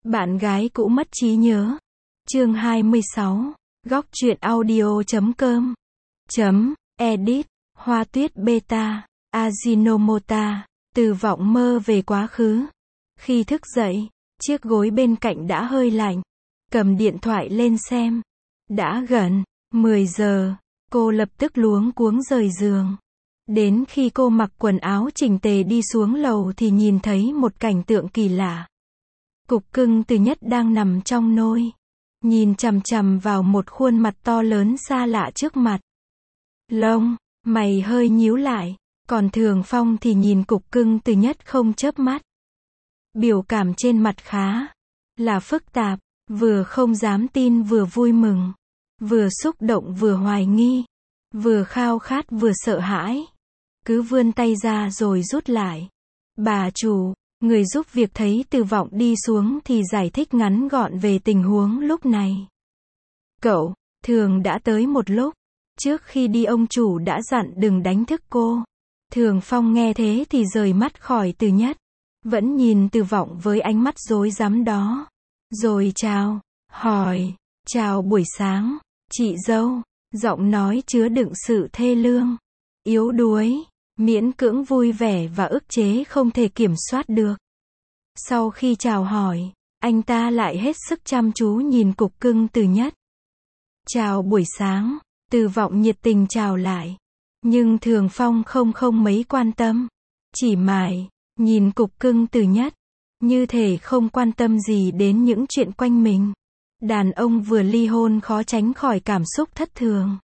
Bạn gái cũ mất trí nhớ. Chương 26. Góc truyện audio.com. Edit. Hoa tuyết beta. Ajinomoto. Từ vọng mơ về quá khứ. Khi thức dậy, chiếc gối bên cạnh đã hơi lạnh. Cầm điện thoại lên xem. Đã gần 10 giờ. Cô lập tức luống cuống rời giường. Đến khi cô mặc quần áo chỉnh tề đi xuống lầu thì nhìn thấy một cảnh tượng kỳ lạ. Cục cưng Từ Nhất đang nằm trong nôi. Nhìn chằm chằm vào một khuôn mặt to lớn xa lạ trước mặt. Lông mày hơi nhíu lại. Còn Thường Phong thì nhìn cục cưng Từ Nhất không chớp mắt. Biểu cảm trên mặt khá là phức tạp. Vừa không dám tin vừa vui mừng. Vừa xúc động vừa hoài nghi. Vừa khao khát vừa sợ hãi. Cứ vươn tay ra rồi rút lại. Bà chủ, người giúp việc thấy Từ Vọng đi xuống thì giải thích ngắn gọn về tình huống lúc này. Cậu, Thường đã tới một lúc. Trước khi đi ông chủ đã dặn đừng đánh thức cô. Thường Phong nghe thế thì rời mắt khỏi Từ Nhất. Vẫn nhìn Từ Vọng với ánh mắt rối rắm đó. Rồi chào, hỏi, chào buổi sáng, chị dâu. Giọng nói chứa đựng sự thê lương, yếu đuối, miễn cưỡng vui vẻ và ức chế không thể kiểm soát được. Sau khi chào hỏi, anh ta lại hết sức chăm chú nhìn cục cưng Từ Nhất. Chào buổi sáng, Từ Vọng nhiệt tình chào lại. Nhưng Thường Phong không mấy quan tâm. Chỉ mải nhìn cục cưng Từ Nhất. Như thể không quan tâm gì đến những chuyện quanh mình. Đàn ông vừa ly hôn khó tránh khỏi cảm xúc thất thường.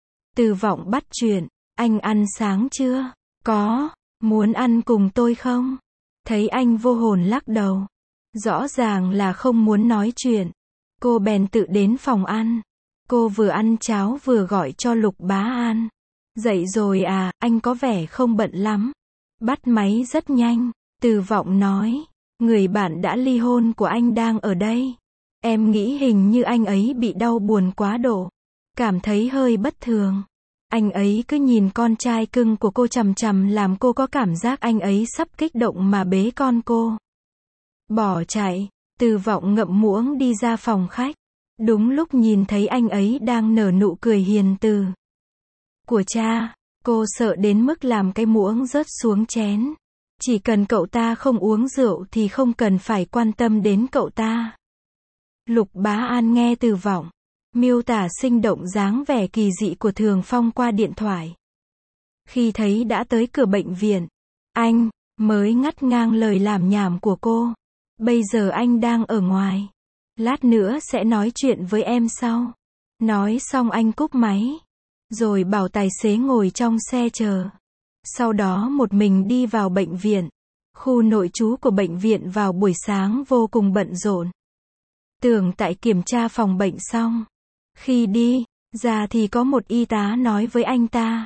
Từ Vọng bắt chuyện. Anh ăn sáng chưa? Có. Muốn ăn cùng tôi không? Thấy anh vô hồn lắc đầu. Rõ ràng là không muốn nói chuyện. Cô bèn tự đến phòng ăn. Cô vừa ăn cháo vừa gọi cho Lục Bá An. Dậy rồi à, anh có vẻ không bận lắm. Bắt máy rất nhanh. Từ Vọng nói. Người bạn đã ly hôn của anh đang ở đây. Em nghĩ hình như anh ấy bị đau buồn quá độ. Cảm thấy hơi bất thường. Anh ấy cứ nhìn con trai cưng của cô chằm chằm làm cô có cảm giác anh ấy sắp kích động mà bế con cô. Bỏ chạy. Từ Vọng ngậm muỗng đi ra phòng khách. Đúng lúc nhìn thấy anh ấy đang nở nụ cười hiền từ của cha. Cô sợ đến mức làm cái muỗng rớt xuống chén. Chỉ cần cậu ta không uống rượu thì không cần phải quan tâm đến cậu ta. Lục Bá An nghe Từ Vọng miêu tả sinh động dáng vẻ kỳ dị của Thường Phong qua điện thoại. Khi thấy đã tới cửa bệnh viện, anh mới ngắt ngang lời lảm nhảm của cô. Bây giờ anh đang ở ngoài. Lát nữa sẽ nói chuyện với em sau. Nói xong anh cúp máy. Rồi bảo tài xế ngồi trong xe chờ. Sau đó một mình đi vào bệnh viện. Khu nội trú của bệnh viện vào buổi sáng vô cùng bận rộn. Tưởng tại kiểm tra phòng bệnh xong. Khi đi ra thì có một y tá nói với anh ta.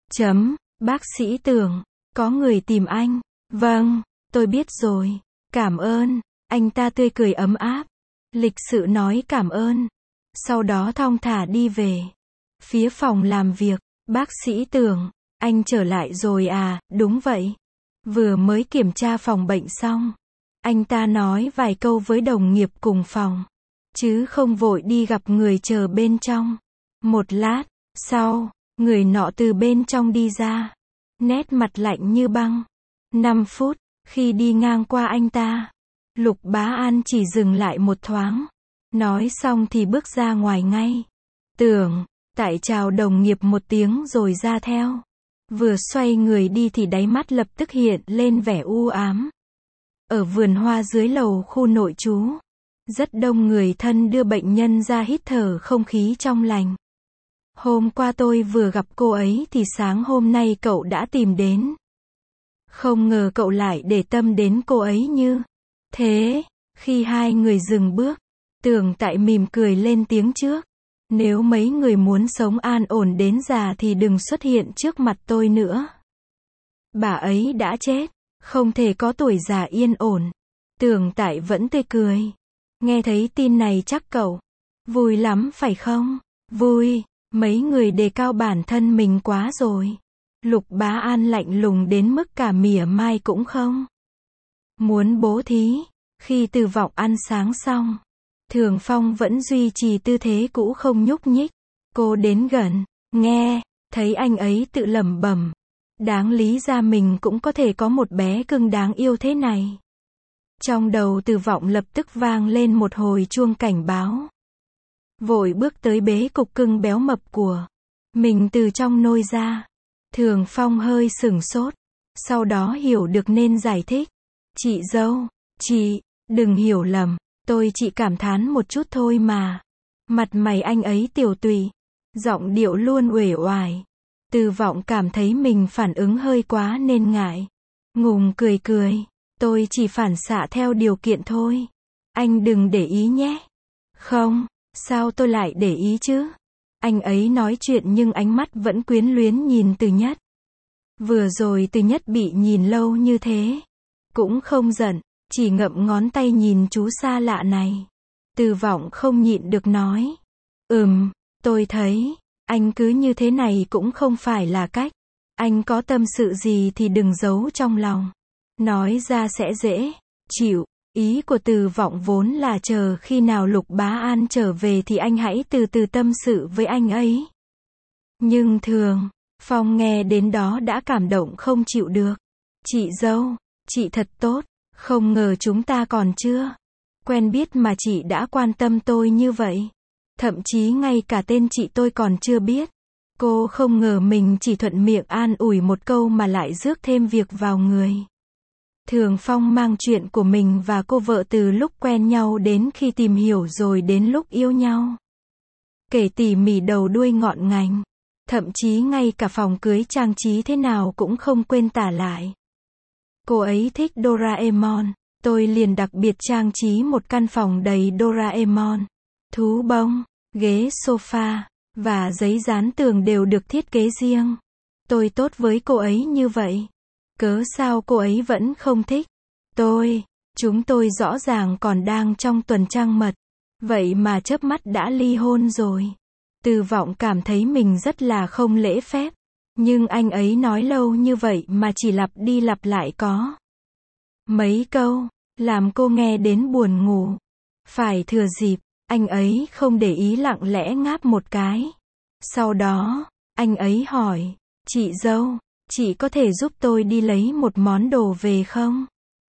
Bác sĩ Tưởng, có người tìm anh. Vâng, tôi biết rồi. Cảm ơn. Anh ta tươi cười ấm áp. Lịch sự nói cảm ơn. Sau đó thong thả đi về. Phía phòng làm việc. Bác sĩ Tưởng, anh trở lại rồi à? Đúng vậy. Vừa mới kiểm tra phòng bệnh xong. Anh ta nói vài câu với đồng nghiệp cùng phòng. Chứ không vội đi gặp người chờ bên trong. Một lát sau, người nọ từ bên trong đi ra. Nét mặt lạnh như băng. 5 phút, khi đi ngang qua anh ta, Lục Bá An chỉ dừng lại một thoáng. Nói xong thì bước ra ngoài ngay. Tưởng, tại chào đồng nghiệp một tiếng rồi ra theo. Vừa xoay người đi thì đáy mắt lập tức hiện lên vẻ u ám. Ở vườn hoa dưới lầu khu nội trú. Rất đông người thân đưa bệnh nhân ra hít thở không khí trong lành. Hôm qua tôi vừa gặp cô ấy thì sáng hôm nay cậu đã tìm đến. Không ngờ cậu lại để tâm đến cô ấy như thế. Khi hai người dừng bước, Tưởng tại mỉm cười lên tiếng trước. Nếu mấy người muốn sống an ổn đến già thì đừng xuất hiện trước mặt tôi nữa. Bà ấy đã chết, không thể có tuổi già yên ổn. Tưởng tại vẫn tươi cười. Nghe thấy tin này chắc cậu vui lắm phải không? Vui, mấy người đề cao bản thân mình quá rồi. Lục Bá An lạnh lùng đến mức cả mỉa mai cũng không muốn bố thí. Khi Từ Vọng ăn sáng xong, Thường Phong vẫn duy trì tư thế cũ không nhúc nhích. Cô đến gần, nghe, thấy anh ấy tự lẩm bẩm. Đáng lý ra mình cũng có thể có một bé cưng đáng yêu thế này. Trong đầu Từ Vọng lập tức vang lên một hồi chuông cảnh báo. Vội bước tới bế cục cưng béo mập của mình từ trong nôi ra. Thường Phong hơi sửng sốt, sau đó hiểu được nên giải thích. Chị dâu, chị, đừng hiểu lầm, tôi chỉ cảm thán một chút thôi mà. Mặt mày anh ấy tiều tụy, giọng điệu luôn uể oải. Từ Vọng cảm thấy mình phản ứng hơi quá nên ngại. Ngùng cười cười, tôi chỉ phản xạ theo điều kiện thôi. Anh đừng để ý nhé. Không, sao tôi lại để ý chứ? Anh ấy nói chuyện nhưng ánh mắt vẫn quyến luyến nhìn Từ Nhất. Vừa rồi Từ Nhất bị nhìn lâu như thế, cũng không giận, chỉ ngậm ngón tay nhìn chú xa lạ này. Từ Vọng không nhịn được nói. Tôi thấy, anh cứ như thế này cũng không phải là cách. Anh có tâm sự gì thì đừng giấu trong lòng. Nói ra sẽ dễ chịu. Ý của Từ Vọng vốn là chờ khi nào Lục Bá An trở về thì anh hãy từ từ tâm sự với anh ấy. Nhưng Thường Phong nghe đến đó đã cảm động không chịu được. Chị dâu, chị thật tốt, không ngờ chúng ta còn chưa quen biết mà chị đã quan tâm tôi như vậy. Thậm chí ngay cả tên chị tôi còn chưa biết. Cô không ngờ mình chỉ thuận miệng an ủi một câu mà lại rước thêm việc vào người. Thường Phong mang chuyện của mình và cô vợ từ lúc quen nhau đến khi tìm hiểu rồi đến lúc yêu nhau. Kể tỉ mỉ đầu đuôi ngọn ngành. Thậm chí ngay cả phòng cưới trang trí thế nào cũng không quên tả lại. Cô ấy thích Doraemon, tôi liền đặc biệt trang trí một căn phòng đầy Doraemon. Thú bông, ghế sofa, và giấy dán tường đều được thiết kế riêng. Tôi tốt với cô ấy như vậy. Cớ sao cô ấy vẫn không thích? Chúng tôi rõ ràng còn đang trong tuần trăng mật. Vậy mà chớp mắt đã ly hôn rồi. Từ Vọng cảm thấy mình rất là không lễ phép. Nhưng anh ấy nói lâu như vậy mà chỉ lặp đi lặp lại có mấy câu, làm cô nghe đến buồn ngủ. Phải thừa dịp, anh ấy không để ý lặng lẽ ngáp một cái. Sau đó, anh ấy hỏi, chị dâu, chị có thể giúp tôi đi lấy một món đồ về không?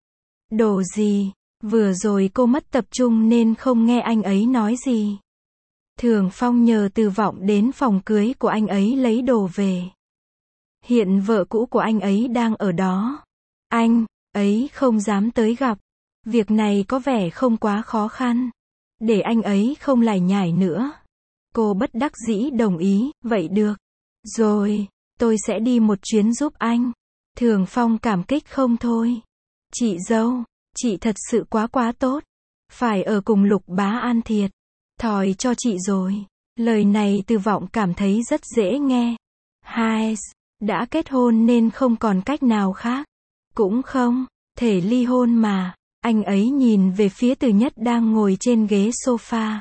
Đồ gì? Vừa rồi cô mất tập trung nên không nghe anh ấy nói gì. Thường Phong nhờ Từ Vọng đến phòng cưới của anh ấy lấy đồ về. Hiện vợ cũ của anh ấy đang ở đó. Anh ấy không dám tới gặp. Việc này có vẻ không quá khó khăn. Để anh ấy không lải nhải nữa. Cô bất đắc dĩ đồng ý, vậy được. Rồi, tôi sẽ đi một chuyến giúp anh. Thường Phong cảm kích không thôi. Chị dâu, chị thật sự quá tốt. Phải ở cùng Lục Bá An thiệt thòi cho chị rồi. Lời này Từ Vọng cảm thấy rất dễ nghe. Hai, đã kết hôn nên không còn cách nào khác. Cũng không thể ly hôn mà. Anh ấy nhìn về phía Từ Nhất đang ngồi trên ghế sofa.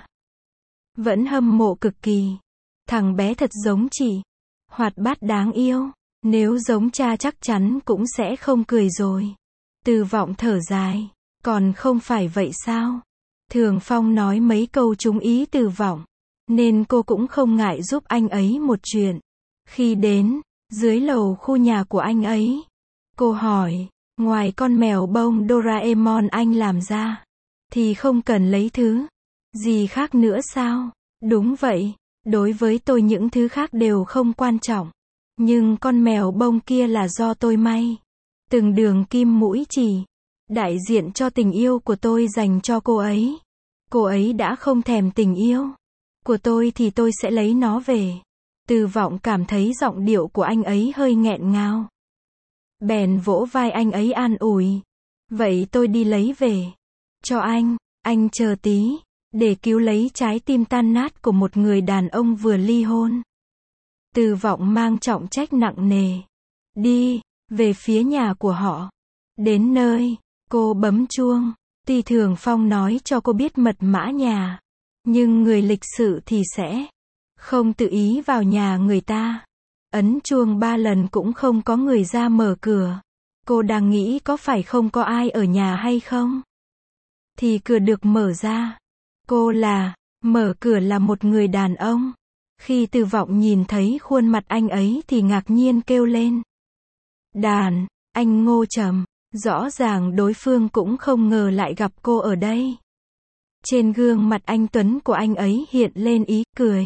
Vẫn hâm mộ cực kỳ. Thằng bé thật giống chị. Hoạt bát đáng yêu. Nếu giống cha chắc chắn cũng sẽ không cười rồi. Từ Vọng thở dài. Còn không phải vậy sao? Thường Phong nói mấy câu trúng ý Từ Vọng. Nên cô cũng không ngại giúp anh ấy một chuyện. Khi đến dưới lầu khu nhà của anh ấy, cô hỏi, ngoài con mèo bông Doraemon anh làm ra, thì không cần lấy thứ gì khác nữa sao? Đúng vậy, đối với tôi những thứ khác đều không quan trọng. Nhưng con mèo bông kia là do tôi may. Từng đường kim mũi chỉ, đại diện cho tình yêu của tôi dành cho cô ấy. Cô ấy đã không thèm tình yêu của tôi thì tôi sẽ lấy nó về. Từ Vọng cảm thấy giọng điệu của anh ấy hơi nghẹn ngào. Bèn vỗ vai anh ấy an ủi. Vậy tôi đi lấy về cho anh chờ tí, để cứu lấy trái tim tan nát của một người đàn ông vừa ly hôn. Từ Vọng mang trọng trách nặng nề. Đi về phía nhà của họ. Đến nơi, cô bấm chuông. Tuy Thường Phong nói cho cô biết mật mã nhà, nhưng người lịch sự thì sẽ không tự ý vào nhà người ta. Ấn chuông 3 lần cũng không có người ra mở cửa. Cô đang nghĩ có phải không có ai ở nhà hay không? thì cửa được mở ra. Mở cửa là một người đàn ông. Khi Từ Vọng nhìn thấy khuôn mặt anh ấy thì ngạc nhiên kêu lên. Anh Ngô Trầm, rõ ràng đối phương cũng không ngờ lại gặp cô ở đây. Trên gương mặt anh tuấn của anh ấy hiện lên ý cười.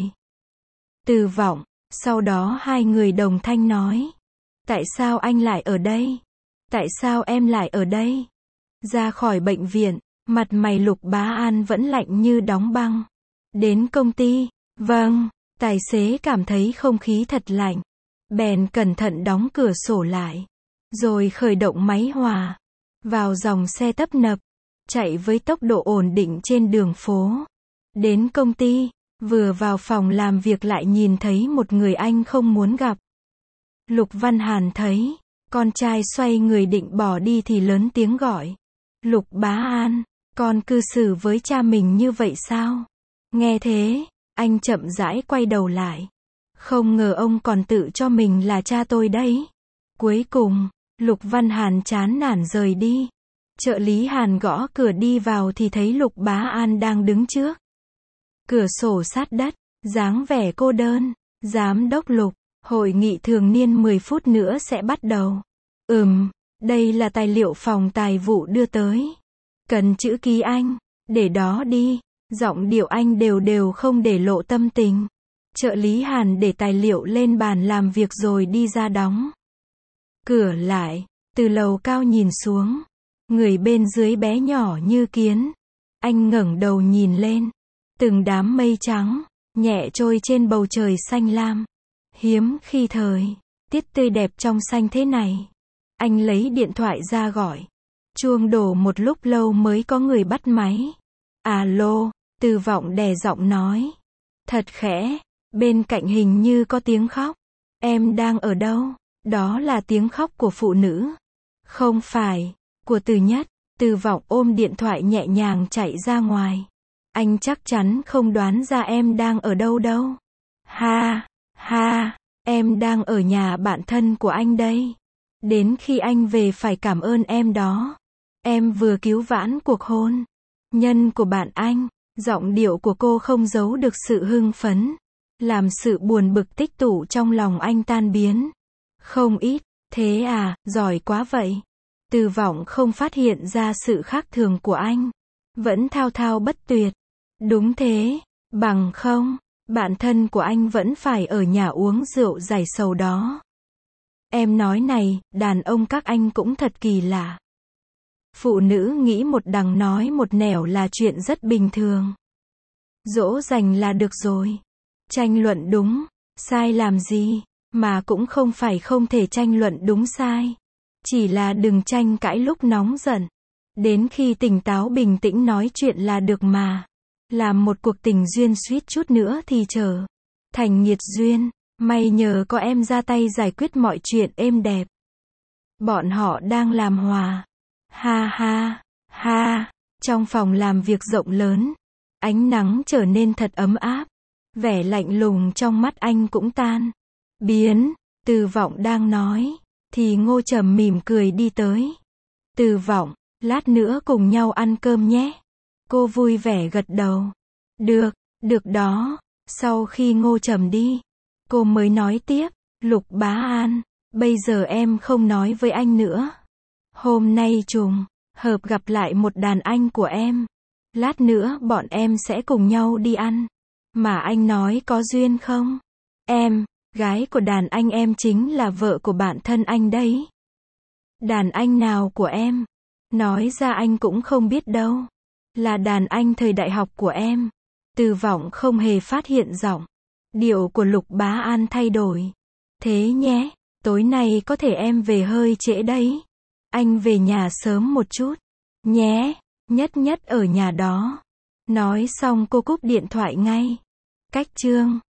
Từ Vọng, sau đó hai người đồng thanh nói. Tại sao anh lại ở đây? Tại sao em lại ở đây? Ra khỏi bệnh viện, mặt mày Lục Bá An vẫn lạnh như đóng băng. Đến công ty, vâng, tài xế cảm thấy không khí thật lạnh. Bèn cẩn thận đóng cửa sổ lại. Rồi khởi động máy hòa. Vào dòng xe tấp nập. Chạy với tốc độ ổn định trên đường phố. Đến công ty, vừa vào phòng làm việc lại nhìn thấy một người anh không muốn gặp. Lục Văn Hàn thấy con trai xoay người định bỏ đi thì lớn tiếng gọi. Lục Bá An, con cư xử với cha mình như vậy sao? Nghe thế, anh chậm rãi quay đầu lại. Không ngờ ông còn tự cho mình là cha tôi đấy. Cuối cùng, Lục Văn Hàn chán nản rời đi. Trợ lý Hàn gõ cửa đi vào thì thấy Lục Bá An đang đứng trước cửa sổ sát đất, dáng vẻ cô đơn. Giám đốc Lục, hội nghị thường niên 10 phút nữa sẽ bắt đầu. Đây là tài liệu phòng tài vụ đưa tới. Cần chữ ký anh, để đó đi. Giọng điệu anh đều không để lộ tâm tình. Trợ lý Hàn để tài liệu lên bàn làm việc rồi đi ra đóng cửa lại. Từ lầu cao nhìn xuống, người bên dưới bé nhỏ như kiến. Anh ngẩng đầu nhìn lên, từng đám mây trắng nhẹ trôi trên bầu trời xanh lam. Hiếm khi thời tiết tươi đẹp trong xanh thế này. Anh lấy điện thoại ra gọi. Chuông đổ một lúc lâu mới có người bắt máy. Alo, Từ Vọng đè giọng nói. Thật khẽ, bên cạnh hình như có tiếng khóc. Em đang ở đâu? Đó là tiếng khóc của phụ nữ. Không phải, của Từ Nhất. Từ Vọng ôm điện thoại nhẹ nhàng chạy ra ngoài. Anh chắc chắn không đoán ra em đang ở đâu đâu. Ha, em đang ở nhà bạn thân của anh đây. Đến khi anh về phải cảm ơn em đó. Em vừa cứu vãn cuộc hôn nhân của bạn anh. Giọng điệu của cô không giấu được sự hưng phấn, làm sự buồn bực tích tụ trong lòng anh tan biến. Không ít, thế à, giỏi quá vậy. Từ Vọng không phát hiện ra sự khác thường của anh. Vẫn thao thao bất tuyệt. Đúng thế, bằng không, bạn thân của anh vẫn phải ở nhà uống rượu giải sầu đó. Em nói này, đàn ông các anh cũng thật kỳ lạ. Phụ nữ nghĩ một đằng nói một nẻo là chuyện rất bình thường. Dỗ dành là được rồi. Tranh luận đúng, sai làm gì, mà cũng không phải không thể tranh luận đúng sai. Chỉ là đừng tranh cãi lúc nóng giận. Đến khi tỉnh táo bình tĩnh nói chuyện là được mà. Làm một cuộc tình duyên suýt chút nữa thì trở thành nghiệt duyên. May nhờ có em ra tay giải quyết mọi chuyện êm đẹp. Bọn họ đang làm hòa. Ha. Trong phòng làm việc rộng lớn, ánh nắng trở nên thật ấm áp. Vẻ lạnh lùng trong mắt anh cũng tan biến. Từ Vọng đang nói, thì Ngô Trầm mỉm cười đi tới. Từ Vọng, lát nữa cùng nhau ăn cơm nhé. Cô vui vẻ gật đầu. Được đó. Sau khi Ngô Trầm đi, cô mới nói tiếp. Lục Bá An, bây giờ em không nói với anh nữa. Hôm nay trùng hợp gặp lại một đàn anh của em. Lát nữa bọn em sẽ cùng nhau đi ăn. Mà anh nói có duyên không? Em, gái của đàn anh em chính là vợ của bạn thân anh đấy. Đàn anh nào của em? Nói ra anh cũng không biết đâu. Là đàn anh thời đại học của em. Từ Vọng không hề phát hiện giọng điệu của Lục Bá An thay đổi. Thế nhé, tối nay có thể em về hơi trễ đấy. Anh về nhà sớm một chút nhé, nhất ở nhà đó. Nói xong cô cúp điện thoại ngay. Cách chương